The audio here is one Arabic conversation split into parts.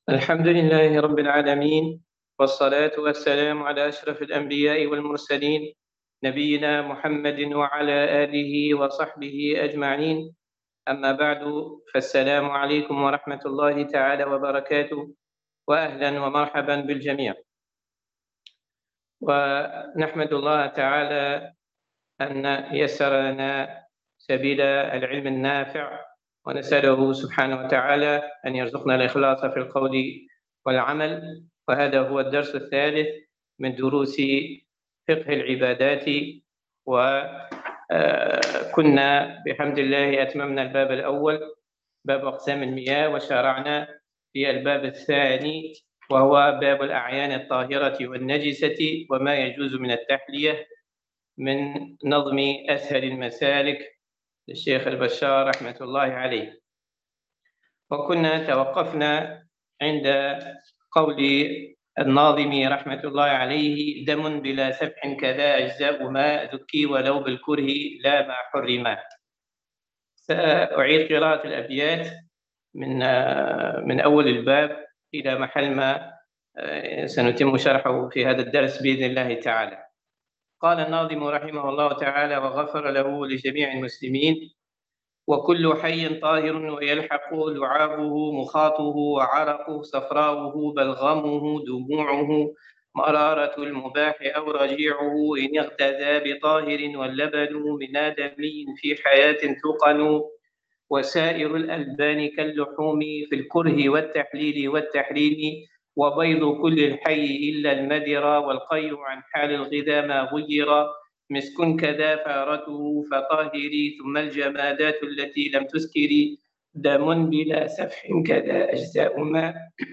الحمد لله رب العالمين، والصلاة والسلام على أشرف الأنبياء والمرسلين، نبينا محمد وعلى آله وصحبه أجمعين. أما بعد، فالسلام عليكم ورحمة الله تعالى وبركاته، وأهلا ومرحبا بالجميع. ونحمد الله تعالى أن يسر لنا سبيل العلم النافع، ونسأله سبحانه وتعالى أن يرزقنا الإخلاص في القول والعمل. وهذا هو الدرس الثالث من دروس فقه العبادات، وكنا بحمد الله أتممنا الباب الأول، باب أقسام المياه، وشرعنا في الباب الثاني وهو باب الأعيان الطاهرة والنجسة وما يجوز من التحلية، من نظم أسهل المسالك للشيخ البشار رحمة الله عليه. وكنا توقفنا عند قول الناظم رحمة الله عليه: دم بلا سفح كذا أجزاء ما ذكي ولو بالكره لا ما حرما. سأعيد قراءة الأبيات من أول الباب إلى محل ما سنتم شرحه في هذا الدرس بإذن الله تعالى. قال الناظم رحمه الله تعالى وغفر له لجميع المسلمين: وكل حي طاهر ويلحق لعابه مخاطه وعرقه صفراؤه بلغمه دموعه مرارة المباح أو رجيعه إن اغتذى بطاهر واللبن من آدمي في حياة تقن وسائر الألبان كاللحوم في الكره والتحليل والتحريم وبيض كل الحي إلا المدر والقيء عن حال الغذاء ما غير مسك كذا فارته فطاهري ثم الجمادات التي لم تسكري دم بلا سفح كذا أجزاء ما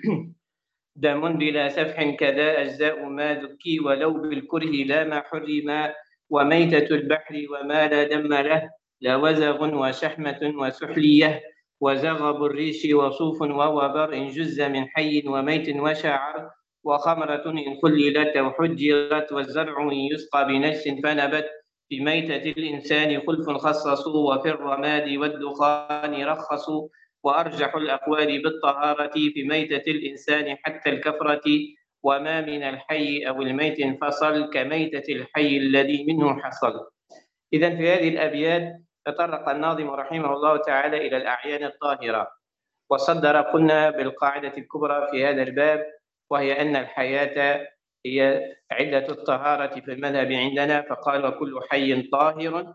دم بلا سفح كذا أجزاء ما ذكي ولو بالكره لا ما حرما وميتة البحر وما لا دم له لا وزغ وشحمة وسحلية وزغب الريش وصوف ووبر إن جز من حي وميت وشعر وخمرة إن خللت وحجرت والزرع إن يسقى بنجس فنبت في ميتة الإنسان خلف خصصوا وفي الرماد والدخان رخصوا وأرجح الأقوال بالطهارة في ميتة الإنسان حتى الكفرة وما من الحي أو الميت انفصل كميتة الحي الذي منه حصل. إذن في هذه الأبيات تطرق الناظم رحمه الله تعالى إلى الأعيان الطاهرة، وصدر قلنا بالقاعدة الكبرى في هذا الباب، وهي أن الحياة هي علة الطهارة في المذهب عندنا، فقال وكل حي طاهر،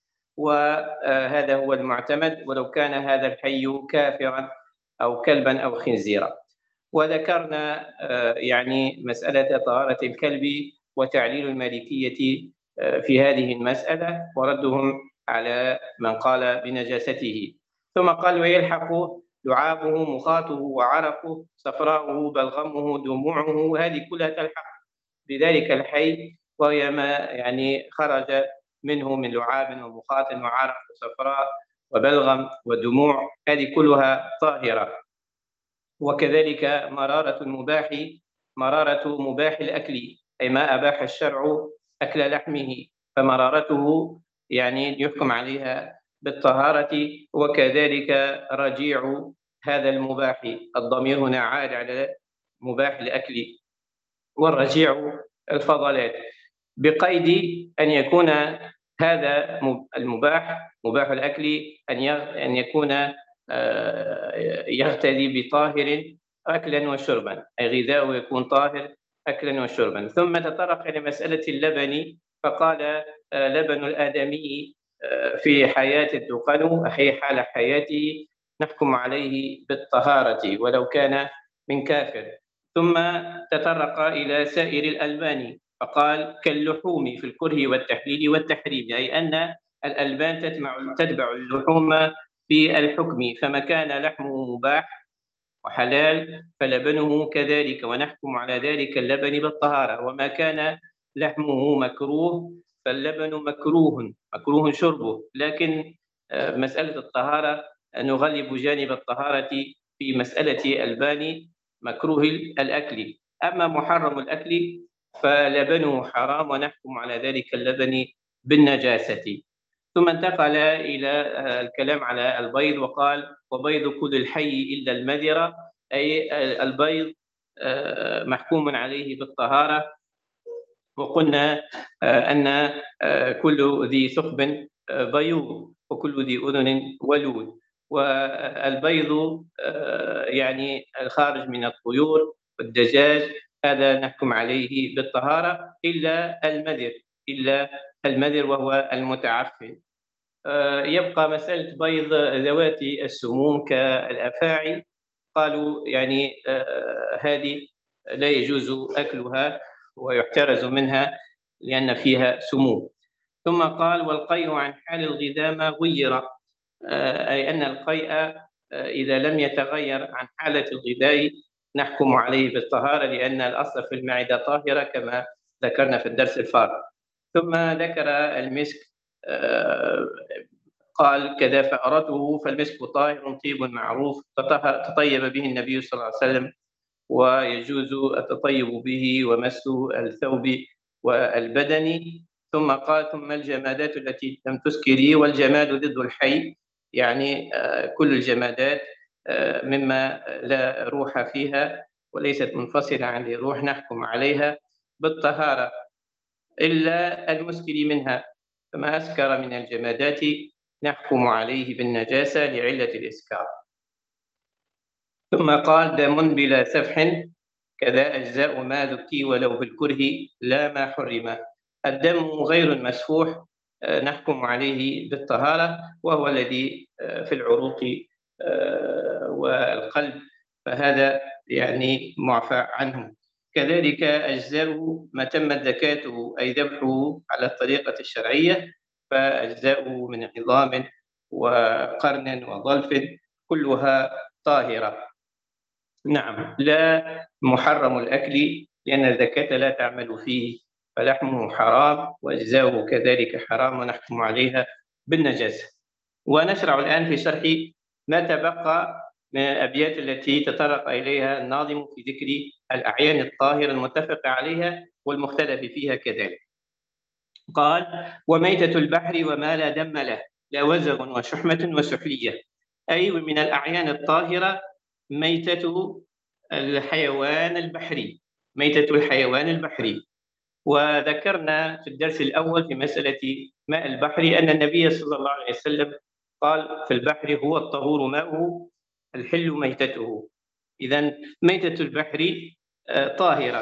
وهذا هو المعتمد ولو كان هذا الحي كافرا أو كلبا أو خنزيرا. وذكرنا يعني مسألة طهارة الكلب وتعليل المالكية في هذه المسألة وردهم على من قال بنجاسته. ثم قال ويلحق لعابه مخاطه وعرقه صفراؤه بلغمه دموعه، هذه كلها تلحق بذلك الحي، وهي ما يعني خرج منه من لعاب ومخاط وعرق وصفراء وبلغم ودموع، هذه كلها طاهرة. وكذلك مرارة المباح، مرارة مباح الأكل، أي ما أباح الشرع أكل لحمه، فمرارته يعني يحكم عليها بالطهارة. وكذلك رجيع هذا المباح، الضمير هنا عائد على مباح الأكل، والرجيع الفضلات، بقيد أن يكون هذا المباح مباح الأكل أن يكون يغتدي بطاهر أكلا وشربا، أي غذاؤه يكون طاهر أكلا وشربا. ثم تطرق إلى مسألة اللبن فقال لبن الآدمي في حياة الدقن، أي حال حياته نحكم عليه بالطهارة ولو كان من كافر. ثم تطرق إلى سائر الألبان فقال كاللحوم في الكره والتحليل والتحريم، أي أن الألبان تتبع اللحوم في الحكم، فما كان لحمه مباح وحلال فلبنه كذلك، ونحكم على ذلك اللبن بالطهارة. وما كان لحمه مكروه فاللبن مكروه شربه، لكن مسألة الطهارة نغلب جانب الطهارة في مسألة ألبان مكروه الأكل. أما محرم الأكل فلبنه حرام ونحكم على ذلك اللبن بالنجاسة. ثم انتقل إلى الكلام على البيض وقال وبيض كل الحي إلا المذرة، أي البيض محكوم عليه بالطهارة. وقلنا أن كل ذي ثقب بيوض، وكل ذي أذن ولود. والبيض يعني الخارج من الطيور والدجاج، هذا نحكم عليه بالطهارة إلا المذر وهو المتعفن. يبقى مسألة بيض ذوات السموم كالأفاعي، قالوا يعني هذه لا يجوز أكلها ويحترز منها لأن فيها سموم. ثم قال والقيء عن حال الغذاء ما غير، أي أن القيء إذا لم يتغير عن حالة الغذاء نحكم عليه بالطهارة، لأن الأصل في المعدة طاهرة كما ذكرنا في الدرس الفارغ. ثم ذكر المسك، آه، قال كذا فأرته فالمسك طاهر طيب معروف تطيب به النبي صلى الله عليه وسلم، ويجوز التطيب به ومسه الثوب والبدن. ثم قال ثم الجمادات التي لم تسكري، والجماد ضد الحي، يعني كل الجمادات مما لا روح فيها وليست منفصلة عن الروح نحكم عليها بالطهارة إلا المسكر منها، فما أسكر من الجمادات نحكم عليه بالنجاسة لعلة الإسكار. ثم قال دم بلا سفح كذا أجزاء ما ذكي ولو بالكره لا ما حرم. الدم غير المسفوح نحكم عليه بالطهارة، وهو الذي في العروق والقلب، فهذا يعني معفى عنه. كذلك أجزاء ما تمت زكاته أي ذبحه على الطريقة الشرعية، فأجزاء من عظام وقرن وظلف كلها طاهرة. نعم، لا محرم الأكل لأن الزكاة لا تعمل فيه، فلحمه حرام وأجزاؤه كذلك حرام ونحكم عليها بالنجاسة. ونشرع الآن في شرح ما تبقى من الأبيات التي تطرق إليها الناظم في ذكر الأعيان الطاهرة المتفق عليها والمختلف فيها كذلك. قال وميتة البحر وما لا دم له لا وزغ وشحمة وسحلية، أي من الأعيان الطاهرة ميتة الحيوان البحري، ميتة الحيوان البحري. وذكرنا في الدرس الأول في مسألة ماء البحر أن النبي صلى الله عليه وسلم قال في البحر هو الطهور ماؤه الحل ميتته. إذن ميتة البحر طاهرة.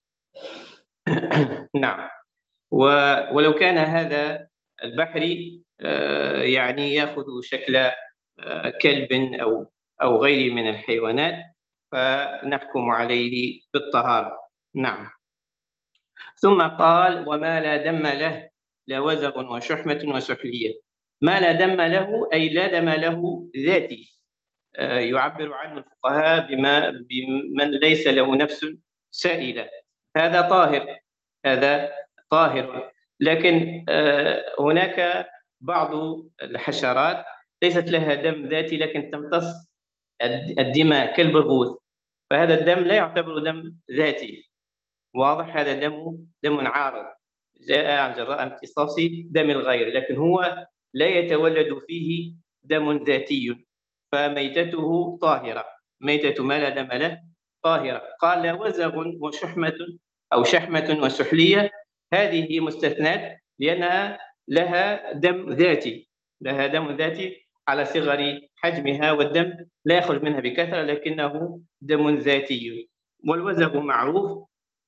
نعم. ولو كان هذا البحري يعني يأخذ شكل كلب أو غيره من الحيوانات فنحكم عليه بالطهارة. نعم. ثم قال وما لا دم له لا وزغ وشحمة وسحلية. ما لا دم له أي لا دم له ذاتي، يعبر عنه الفقهاء بمن ليس له نفس سائلة، هذا طاهر، هذا طاهر. لكن هناك بعض الحشرات ليست لها دم ذاتي لكن تمتص الدماء كالبرغوث، فهذا الدم لا يعتبر دم ذاتي، واضح؟ هذا دم عارض جاء عن جراء امتصاص دم الغير، لكن هو لا يتولد فيه دم ذاتي، فميتته طاهرة، ميتة ما لا دم له طاهرة. قال لا وزغ وشحمة أو شحمة وسحلية، هذه مستثنات لأنها لها دم ذاتي، لها دم ذاتي على صغر حجمها، والدم لا يخرج منها بكثرة لكنه دم ذاتي. والوزغ معروف.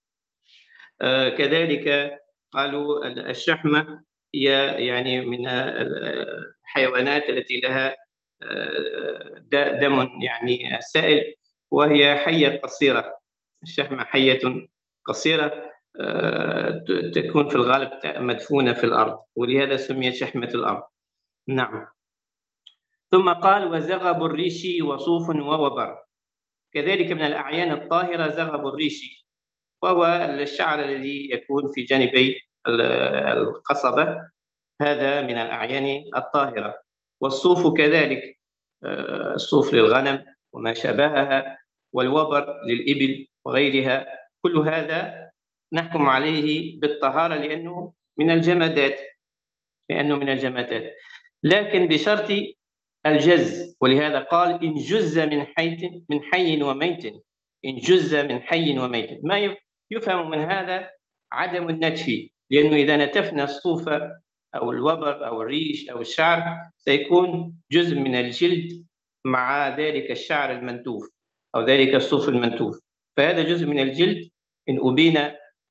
كذلك قالوا الشحمة هي يعني من الحيوانات التي لها دم يعني سائل، وهي حية قصيرة، الشحمة حية قصيرة تكون في الغالب مدفونة في الأرض، ولهذا سميت شحمة الأرض. نعم. ثم قال وزغب الريش وصوف ووبر، كذلك من الأعيان الطاهرة زغب الريش، وهو الشعر الذي يكون في جانبي القصبة، هذا من الأعيان الطاهرة. والصوف كذلك، الصوف للغنم وما شابهها، والوبر للإبل وغيرها، كل هذا نحكم عليه بالطهارة لأنه من الجمادات، لكن بشرط الجز، ولهذا قال إن جز من حي وميت، إن جز من حي وميت. ما يفهم من هذا عدم النتف، لأنه إذا نتفنا الصوف أو الوبر أو الريش أو الشعر سيكون جزء من الجلد مع ذلك الشعر المنتوف أو ذلك الصوف المنتوف، فهذا جزء من الجلد إن أبين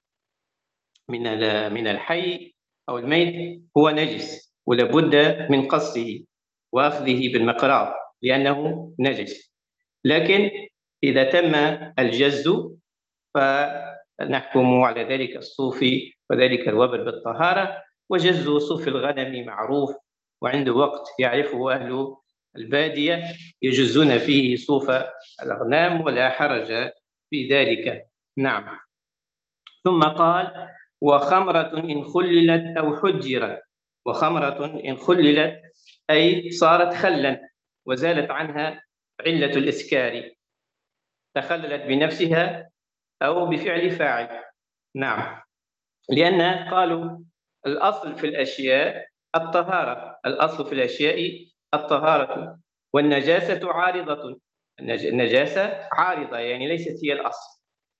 من الحي أو الميت هو نجس، ولابد من قصه وأخذه بالمقراض لأنه نجس. لكن إذا تم الجز فنحكم على ذلك الصوف وذلك الوبر بالطهارة. وجز صوف الغنم معروف، وعنده وقت يعرفه أهل البادية يجزون فيه صوف الأغنام ولا حرج في ذلك. نعم. ثم قال وخمرة إن خللت أو حجرت. وخمرة إن خللت أي صارت خلا وزالت عنها علة الإسكار، تخللت بنفسها أو بفعل فاعل. نعم، لأن قالوا الأصل في الأشياء الطهارة، الأصل في الأشياء الطهارة، والنجاسة عارضة، النجاسة عارضة يعني ليست هي الأصل.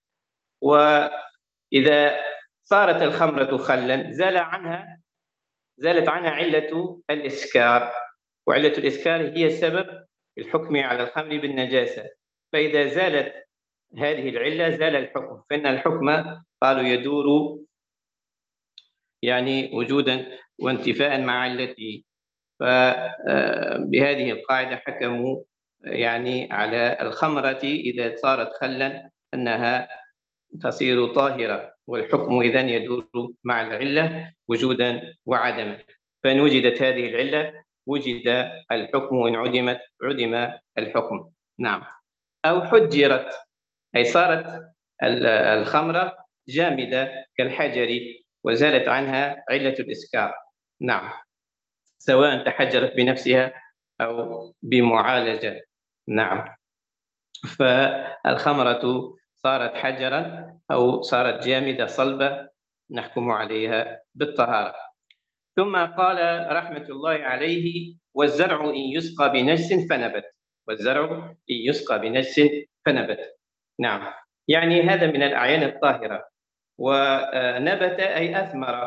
وإذا صارت الخمرة خلا زالت عنها علة الإسكار، وعلة الإسكار هي سبب الحكم على الخمر بالنجاسة. فإذا زالت هذه العلة زال الحكم، فإن الحكم قالوا يدور يعني وجودا وانتفاء مع علته. فبهذه القاعدة حكموا يعني على الخمرة إذا صارت خلا أنها تصير طاهرة، والحكم إذن يدور مع العلة وجودا وعدما، فإن وجدت هذه العلة وجد الحكم، وإن عدمت عدم الحكم. نعم. أو حجرت أي صارت الخمرة جامدة كالحجر وزالت عنها علة الإسكار. نعم، سواء تحجرت بنفسها أو بمعالجة. نعم، فالخمرة صارت حجرا أو صارت جامدة صلبة نحكم عليها بالطهارة. ثم قال رحمة الله عليه والزرع إن يسقى بنجس فنبت. والزرع إن يسقى بنجس فنبت. نعم، يعني هذا من الأعيان الطاهرة. ونبت أي أثمر،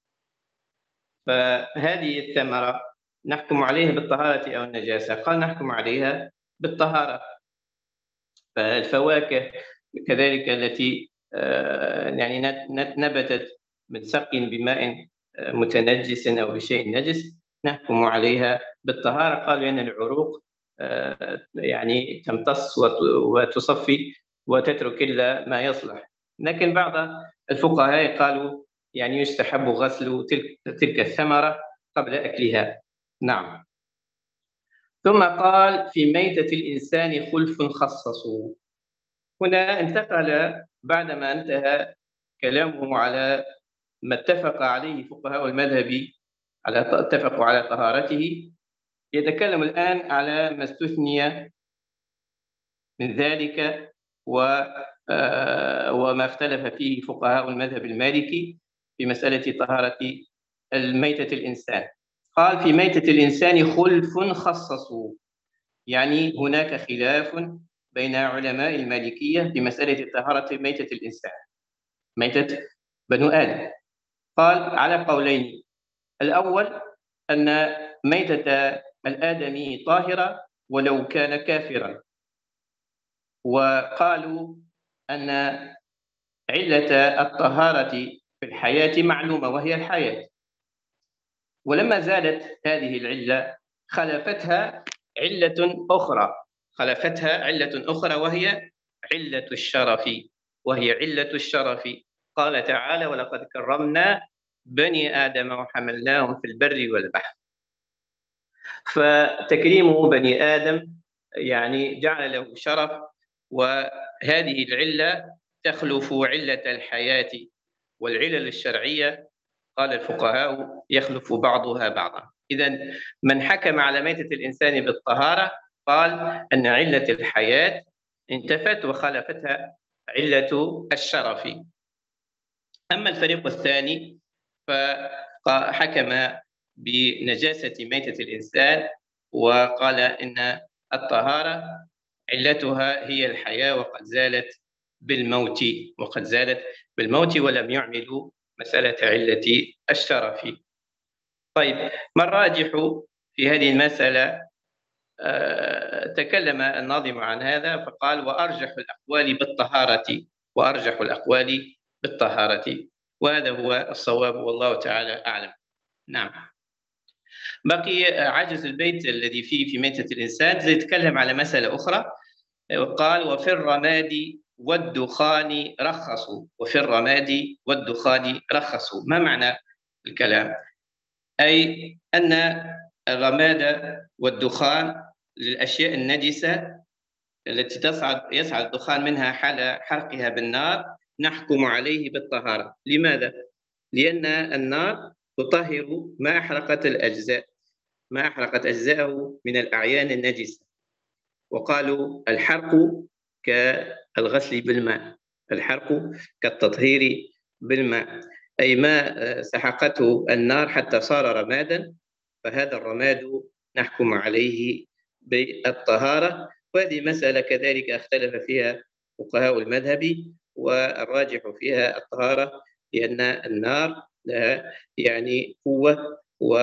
فهذه الثمرة نحكم عليها بالطهارة أو النجاسة. قال نحكم عليها بالطهارة. فالفواكه كذلك التي يعني نبتت من سقٍ بماء متنجس أو بشيء نجس نحكم عليها بالطهارة. قالوا لأن العروق يعني تمتص وتصفي وتترك إلا ما يصلح. لكن بعض الفقهاء قالوا يعني يستحب غسل تلك الثمرة قبل أكلها. نعم. ثم قال في ميتة الإنسان خلف خصصوا. هنا انتقل بعدما انتهى كلامه على ما اتفق عليه فقهاء المذهب اتفقوا على طهارته، يتكلم الآن على ما استثني من ذلك وما اختلف فيه فقهاء المذهب المالكي في مسألة طهارة الميتة الإنسان. قال في ميتة الإنسان خلف خصصوا، يعني هناك خلاف بين علماء المالكية في مسألة طهارة ميتة الإنسان، ميتة بنو آدم. قال على قولين: الأول أن ميتة الآدمي طاهرة ولو كان كافرا، وقالوا أن علة الطهارة في الحياة معلومة وهي الحياة، ولما زالت هذه العلة خلفتها علة أخرى وهي علة الشرف، قال تعالى: ولقد كرمنا بني آدم وحملناهم في البر والبحر. فتكريم بني آدم يعني جعل له شرف، وهذه العلة تخلف علة الحياة، والعلل الشرعية قال الفقهاء يخلف بعضها بعضا. إذن من حكم على ميتة الإنسان بالطهارة قال أن علة الحياة انتفت وخلفتها علة الشرف. أما الفريق الثاني فحكم بنجاسة ميتة الإنسان وقال إن الطهارة علتها هي الحياة وقد زالت بالموت ولم يعملوا مسألة علة الشرف. طيب، ما الراجح في هذه المسألة؟ تكلم الناظم عن هذا فقال: وأرجح الأقوال بالطهارة، وهذا هو الصواب والله تعالى أعلم. نعم. بقي عجز البيت الذي فيه في ميتة الإنسان، سيتكلم على مسألة أخرى. قال: وفي الرماد والدخان رخصوا. ما معنى الكلام؟ أي أن الرماد والدخان للأشياء النجسة التي يصعد الدخان منها حال حرقها بالنار نحكم عليه بالطهارة. لماذا؟ لأن النار تطهر ما أحرقت أجزاءه من الأعيان النجسة. وقالوا الحرق كالغسل بالماء، الحرق كالتطهير بالماء، أي ما سحقته النار حتى صار رمادا، فهذا الرماد نحكم عليه بالطهارة. وهذه مسألة كذلك اختلف فيها فقهاء المذهب، والراجح فيها الطهارة، لأن النار لها قوة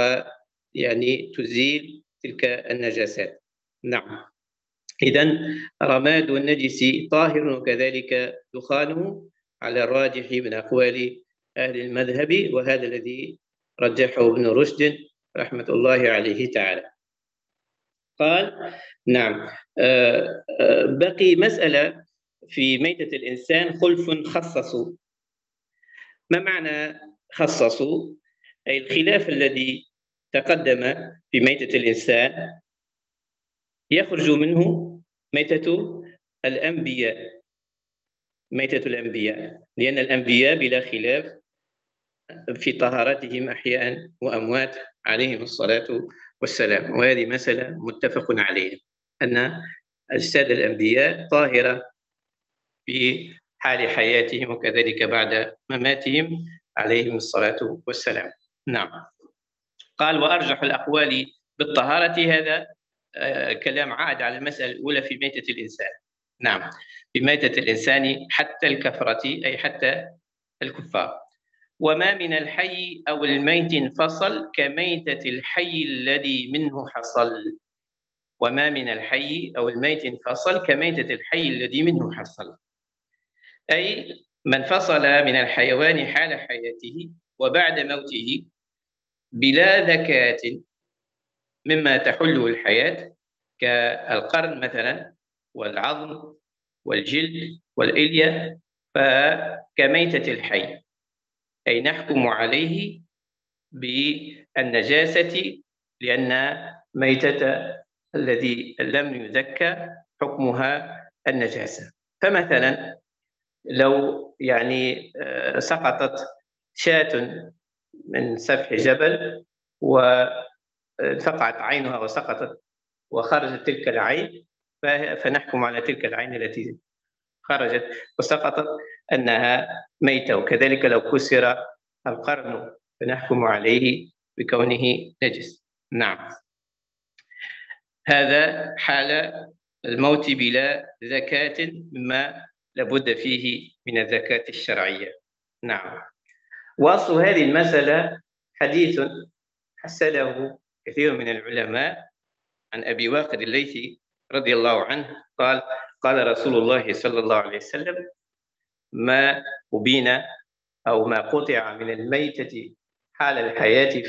تزيل تلك النجاسات. نعم. إذن رماد النجس طاهر، وكذلك دخانه على الراجح من أقوال أهل المذهب، وهذا الذي رجحه ابن رشد رحمة الله عليه تعالى. قال: نعم. بقي مسألة في ميتة الإنسان: خلف خصصوا. ما معنى خصصوا؟ أي الخلاف الذي تقدم في ميتة الإنسان يخرج منه ميتة الأنبياء، لأن الأنبياء بلا خلاف في طهارتهم أحياء وأموات عليهم الصلاة والسلام، وهذه مسألة متفق عليها، أن أجساد الأنبياء طاهرة في حال حياتهم وكذلك بعد مماتهم عليهم الصلاة والسلام. نعم. قال: وأرجح الأقوال بالطهارة. هذا كلام عاد على المسألة الأولى في ميتة الإنسان. نعم، في ميتة الإنسان حتى الكفرة، أي حتى الكفار. وما من الحي أو الميت انفصل كميتة الحي الذي منه حصل. وما من الحي أو الميت انفصل كميتة الحي الذي منه حصل، أي من فصل من الحيوان حال حياته وبعد موته بلا ذكاة مما تحله الحياة، كالقرن مثلا والعظم والجلد والإلية، فكميتة الحي، أي نحكم عليه بالنجاسة، لأن ميتة الذي لم يزكى حكمها النجاسة. فمثلا لو سقطت شاة من سفح جبل وفقعت عينها وسقطت وخرجت تلك العين، فنحكم على تلك العين التي خرجت وسقطت أنها ميتة. وكذلك لو كسر القرن فنحكم عليه بكونه نجس. نعم. هذا حال الموت بلا زكاة مما لابد فيه من الزكاة الشرعية. نعم. وأصل هذه المسألة حديث حسنه كثير من العلماء عن أبي واقد الليثي رضي الله عنه قال: قال رسول الله صلى الله عليه وسلم: ما أبين أو ما قطع من الميتة حال الحياة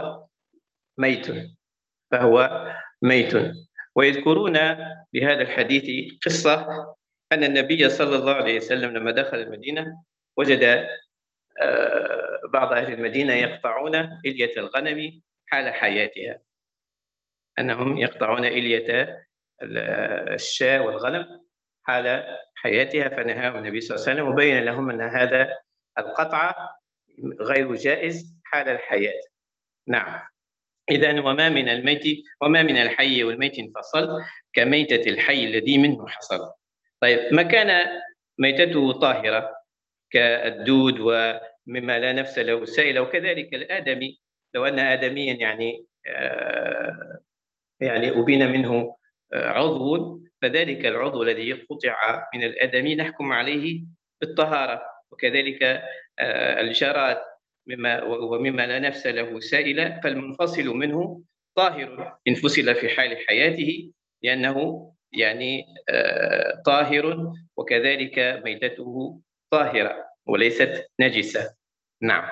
فهو ميت. ويذكرون بهذا الحديث قصة أن النبي صلى الله عليه وسلم لما دخل المدينة وجد بعض أهل المدينة يقطعون إلية الغنم حال حياتها، أنهم يقطعون إلية الشاة والغنم حال حياتها، فنهاهم النبي صلى الله عليه وسلم وبين لهم أن هذا القطع غير جائز حال الحياة. نعم. إذن وما من الحي والميت انفصل كميتة الحي الذي منه حصل. طيب، ما كان ميتته طاهرة كالدود ومما لا نفس له سائل، وكذلك الآدمي، لو أن آدميا يعني أبين منه عضو، فذلك العضو الذي قطع من الآدمي نحكم عليه بالطهارة. وكذلك الجراد ومما لا نفس له سائلة، فالمنفصل منه طاهر إن فصل في حال حياته، لأنه يعني طاهر، وكذلك ميتته طاهرة وليست نجسة. نعم.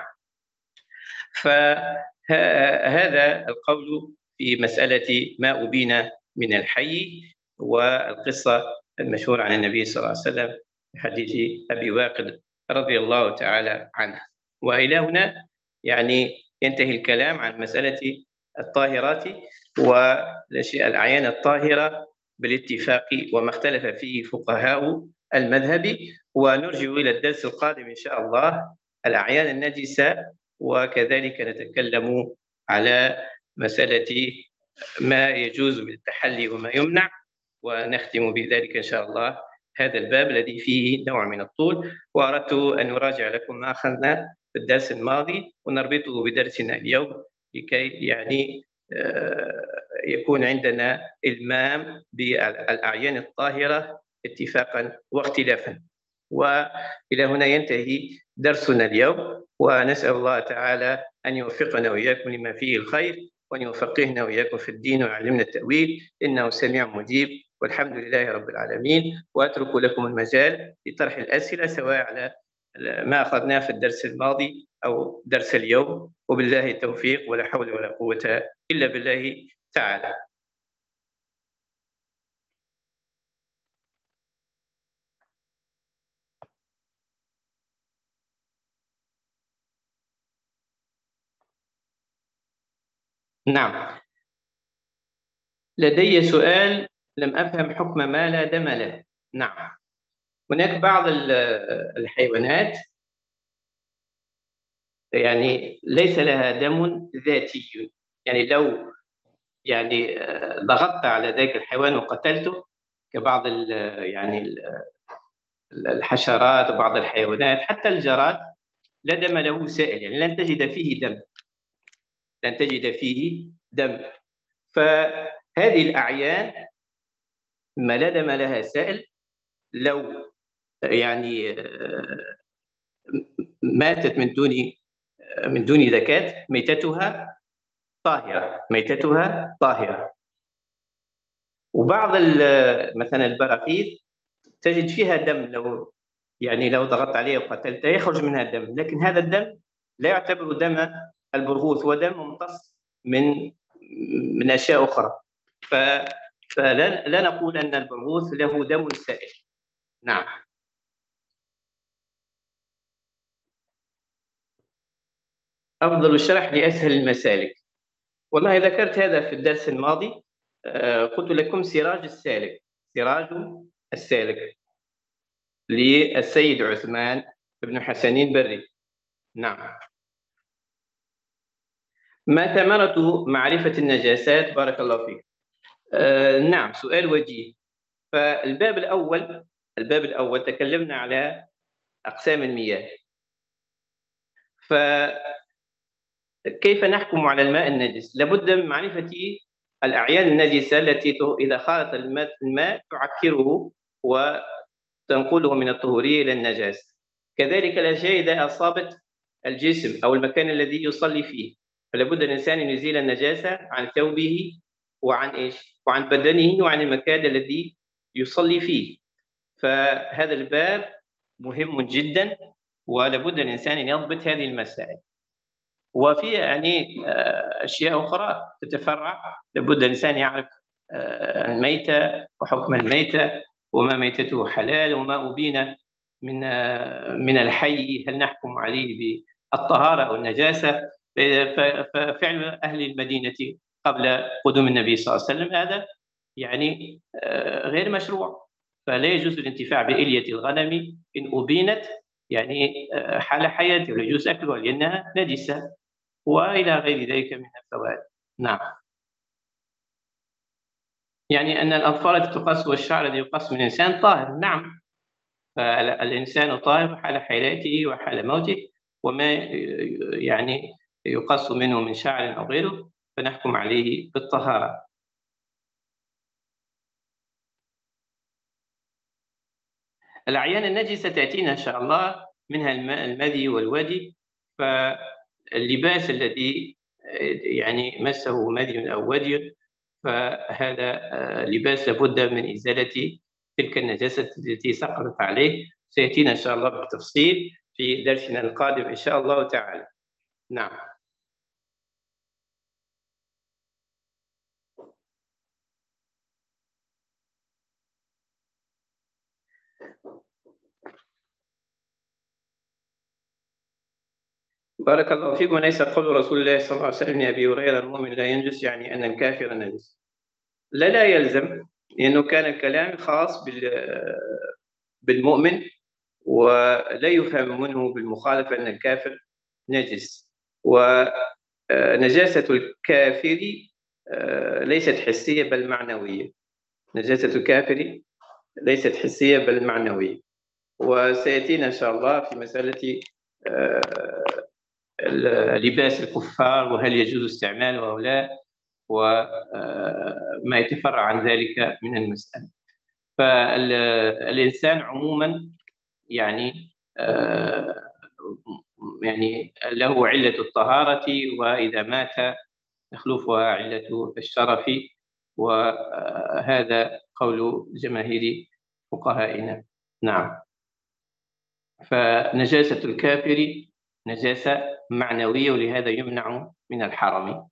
فهذا القول في مسألة ما أبين من الحي، والقصة المشهورة عن النبي صلى الله عليه وسلم في حديث أبي واقد رضي الله تعالى عنه. وإلى هنا يعني ينتهي الكلام عن مسألة الطاهرات والأشياء الأعيان الطاهرة بالاتفاق، وما اختلف فيه فقهاء المذهب. ونرجع إلى الدرس القادم إن شاء الله الأعيان النجسة، وكذلك نتكلم على مسألة ما يجوز بالتحلي وما يمنع، ونختم بذلك إن شاء الله هذا الباب الذي فيه نوع من الطول. وأردت أن أراجع لكم ما أخذنا في الدرس الماضي ونربطه بدرسنا اليوم، لكي يعني يكون عندنا إلمام بالأعيان الطاهرة اتفاقا واختلافا. وإلى هنا ينتهي درسنا اليوم، ونسأل الله تعالى أن يوفقنا وإياكم لما فيه الخير، وأن يفقهنا وإياكم في الدين ويعلمنا التأويل، إنه سميع مجيب، والحمد لله رب العالمين. وأترك لكم المجال لطرح الأسئلة سواء على ما أخذناه في الدرس الماضي أو درس اليوم، وبالله التوفيق، ولا حول ولا قوة إلا بالله تعالى. نعم، لدي سؤال: لم أفهم حكم ما لا دم له. نعم، هناك بعض الحيوانات يعني ليس لها دم ذاتي، يعني لو يعني ضغطت على ذاك الحيوان وقتلته، كبعض يعني الحشرات وبعض الحيوانات، حتى الجراد لا دم له سائل، يعني لن تجد فيه دم، لن تجد فيه دم. فهذه الأعيان ما لا دم لها سائل، لو يعني ماتت من دون زكاة، ميتتها طاهرة، ميتتها طاهرة. وبعض مثلا البراغيث تجد فيها دم، لو يعني لو ضغطت عليه وقتلته يخرج منها دم، لكن هذا الدم لا يعتبر دم البرغوث، هو دم ممتص من أشياء أخرى. فلا نقول أن البرغوث له دم سائل. نعم. أفضل الشرح لأسهل المسالك، والله ذكرت هذا في الدرس الماضي. قلت لكم سراج السالك، سراج السالك للسيد عثمان بن حسنين بري. نعم. ما ثمرة معرفة النجاسات؟ بارك الله فيك. نعم، سؤال وجيه. فالباب الأول، الباب الأول تكلمنا على أقسام المياه. فكيف نحكم على الماء النجس؟ لابد من معرفة الأعيان النجسة التي إذا خالط الماء تعكره وتنقله من الطهورية إلى النجاسة. كذلك الأشياء إذا أصابت الجسم أو المكان الذي يصلي فيه، فلابد الإنسان أن يزيل النجاسة عن ثوبه وعن إيش؟ وعن بدنه وعن المكان الذي يصلي فيه. فهذا الباب مهم جدا، ولابد الإنسان أن يضبط هذه المسائل. وفي يعني أشياء أخرى تتفرع، لابد الإنسان يعرف الميتة وحكم الميتة، وما ميتته حلال، وما أبين من الحي هل نحكم عليه بالطهارة أو النجاسة. ففعل أهل المدينة قبل قدوم النبي صلى الله عليه وسلم هذا يعني غير مشروع، فلا يجوز الانتفاع بإلية الغنم إن أبينت يعني حال حياته، لا يجوز أكلها لأنها نجسة، وإلى غير ذلك من الفوائد. نعم، يعني أن الأظفار التي تقص والشعر الذي يقص من الإنسان طاهر. نعم، فالإنسان طاهر حال حياته وحال موته، وما يعني يقص منه من شعر أو غيره فنحكم عليه بالطهارة. الأعيان النجسة تأتينا إن شاء الله، منها المذي والودي. فاللباس الذي يعني مسه مذي أو ودي، فهذا لباس لابد من إزالة تلك النجاسة التي سقطت عليه. سيأتينا إن شاء الله بالتفصيل في درسنا القادم إن شاء الله تعالى. نعم. بارك الله فيكم. وليس قول رسول الله صلى الله عليه وسلم لأبي هريرة المؤمن لا ينجس يعني أن الكافر نجس. لا يلزم، لأنه كان الكلام خاص بالمؤمن، ولا يفهم منه بالمخالفة أن الكافر نجس. ونجاسة الكافر ليست حسية بل معنوية. نجاسة الكافر ليست حسية بل معنوية. وسيأتينا إن شاء الله في مسألة لباس الكفار، وهل يجوز استعماله أو لا، وما يتفرع عن ذلك من المسألة. فالإنسان عموما يعني يعني له علة الطهارة، وإذا مات تخلفها علة الشرف، وهذا قول جماهير فقهائنا. نعم. فنجاسة الكافر نجاسة معنوية، ولهذا يمنع من الحرم.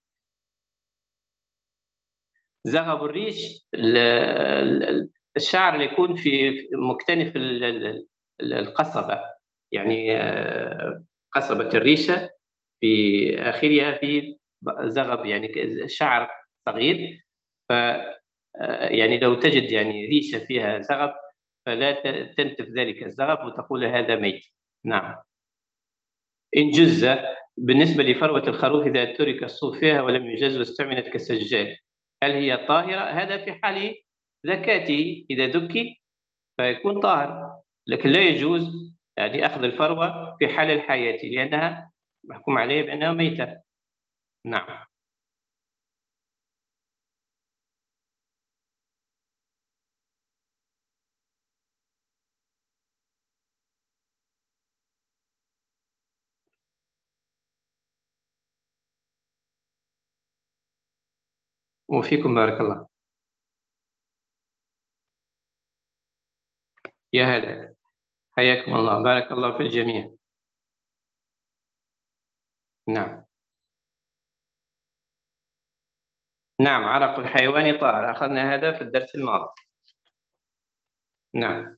زغب الريش الشعر اللي يكون في مكتنف القصبة، يعني قصبة الريشة في آخرها في زغب، يعني شعر صغير. ف يعني لو تجد يعني ريشة فيها زغب، فلا تنتف ذلك الزغب وتقول هذا ميت. نعم. إن جز. بالنسبة لفروة الخروف إذا ترك الصوف فيها ولم يجز واستعملت كسجاد، هل هي طاهرة؟ هذا في حال زكاته، إذا ذكي فيكون طاهر، لكن لا يجوز يعني أخذ الفروة في حال الحياة، لأنها محكوم عليها بأنها ميتة. نعم. وفيكم بارك الله. يا هلا، حياكم الله، بارك الله في الجميع. نعم. نعم، عرق الحيوان طاهر، أخذنا هذا في الدرس الماضي. نعم.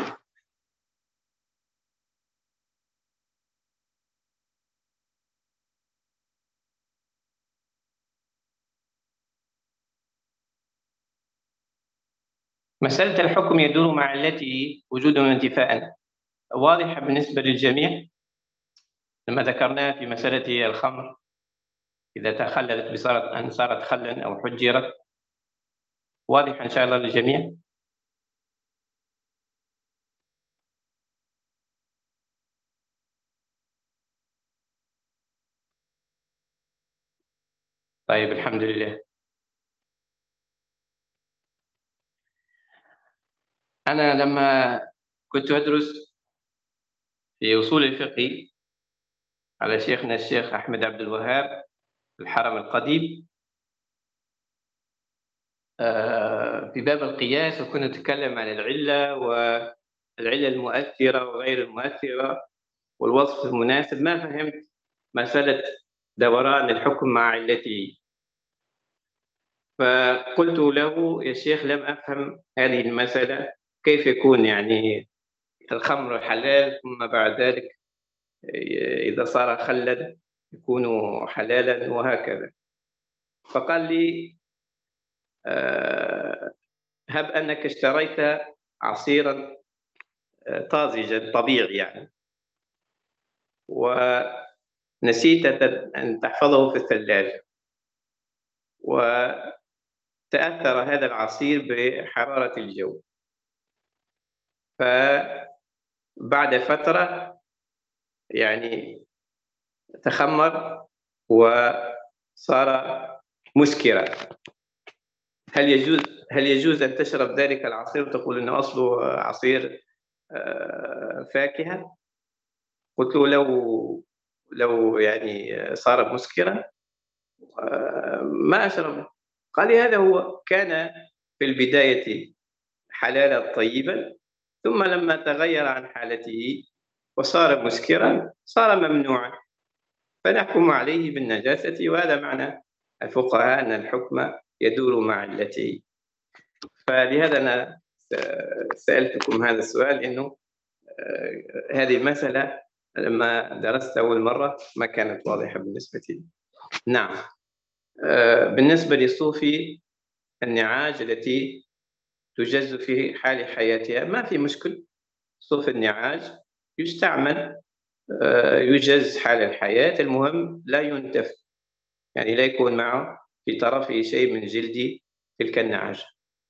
مسألة الحكم يدور مع علته وجودا وانتفاء، واضحة بالنسبة للجميع لما ذكرناها في مسألة الخمر، إذا تخللت بصارت أن صارت خلا أو حجرت، واضحة إن شاء الله للجميع. طيب الحمد لله. أنا لما كنت أدرس في أصول الفقه على شيخنا الشيخ أحمد عبد الوهاب في الحرم القديم في باب القياس، وكنا نتكلم عن العلة والعلة المؤثرة وغير المؤثرة والوصف المناسب، ما فهمت مسألة دوران الحكم مع علته. فقلت له يا شيخ لم أفهم هذه المسألة، كيف يكون يعني الخمر حلال ثم بعد ذلك إذا صار خلد يكون حلالا وهكذا. فقال لي هب أنك اشتريت عصيرا طازجا طبيعي يعني، ونسيت أن تحفظه في الثلاجة، وتأثر هذا العصير بحرارة الجو، فبعد فترة يعني تخمر وصار مسكرا. هل يجوز أن تشرب ذلك العصير وتقول أنه أصله عصير فاكهة. قلت له: لو يعني صار مسكرا ما أشربه. قال لي: هذا هو، كان في البداية حلالا طيبا، ثم لما تغير عن حالته وصار مسكرا صار ممنوعا، فنحكم عليه بالنجاسة. وهذا معنى الفقهاء أن الحكم يدور مع علته. فلهذا أنا سألتكم هذا السؤال، إنه هذه المسألة لما درست أول مرة ما كانت واضحة بالنسبة لي. نعم. بالنسبة للصوفي، النعاج التي تجز في حال حياتها ما في مشكل. صوف النعاج يستعمل، يجز حال الحياة، المهم لا ينتف، يعني لا يكون معه في طرفه شيء من جلد تلك النعاجة.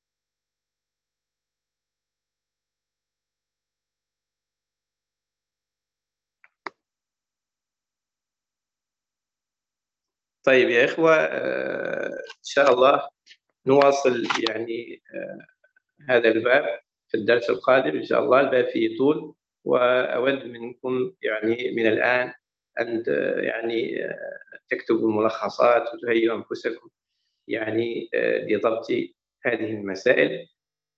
طيب يا إخوة، إن شاء الله نواصل يعني هذا الباب في الدرس القادم إن شاء الله. الباب فيه طول، وأود منكم يعني من الآن أن يعني تكتبوا ملخصات وتهيئوا أنفسكم يعني لضبط هذه المسائل.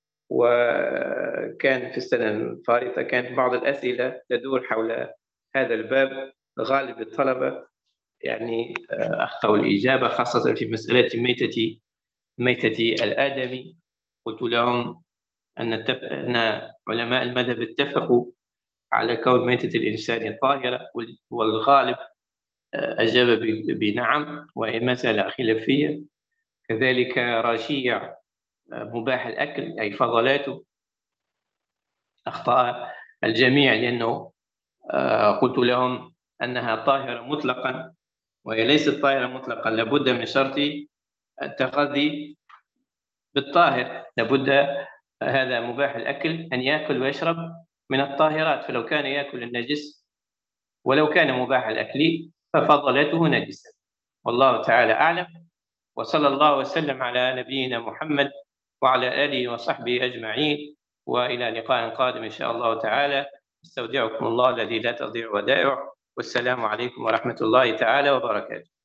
وكان في السنة الفارطة كانت بعض الأسئلة تدور حول هذا الباب. غالب الطلبة يعني أخطأوا الإجابة، خاصة في مسألة ميتة الآدمي. قلت لهم أن علماء المذهب اتفقوا على كون ميتة الإنسان طاهرة، والغالب أجاب بنعم، وهي مسألة خلافية. كذلك راشيع مباح الأكل أي فضلاته، أخطأ الجميع، لأنه قلت لهم أنها طاهرة مطلقا، وهي ليست طاهرة مطلقا، لابد من شرط التغذي بالطاهر، لابد هذا مباح الأكل أن يأكل ويشرب من الطاهرات، فلو كان يأكل النجس ولو كان مباح الأكل ففضلته نجسة. والله تعالى أعلم، وصلى الله وسلم على نبينا محمد وعلى آله وصحبه أجمعين، وإلى لقاء قادم إن شاء الله تعالى. استودعكم الله الذي لا تضيع ودائعه، والسلام عليكم ورحمة الله تعالى وبركاته.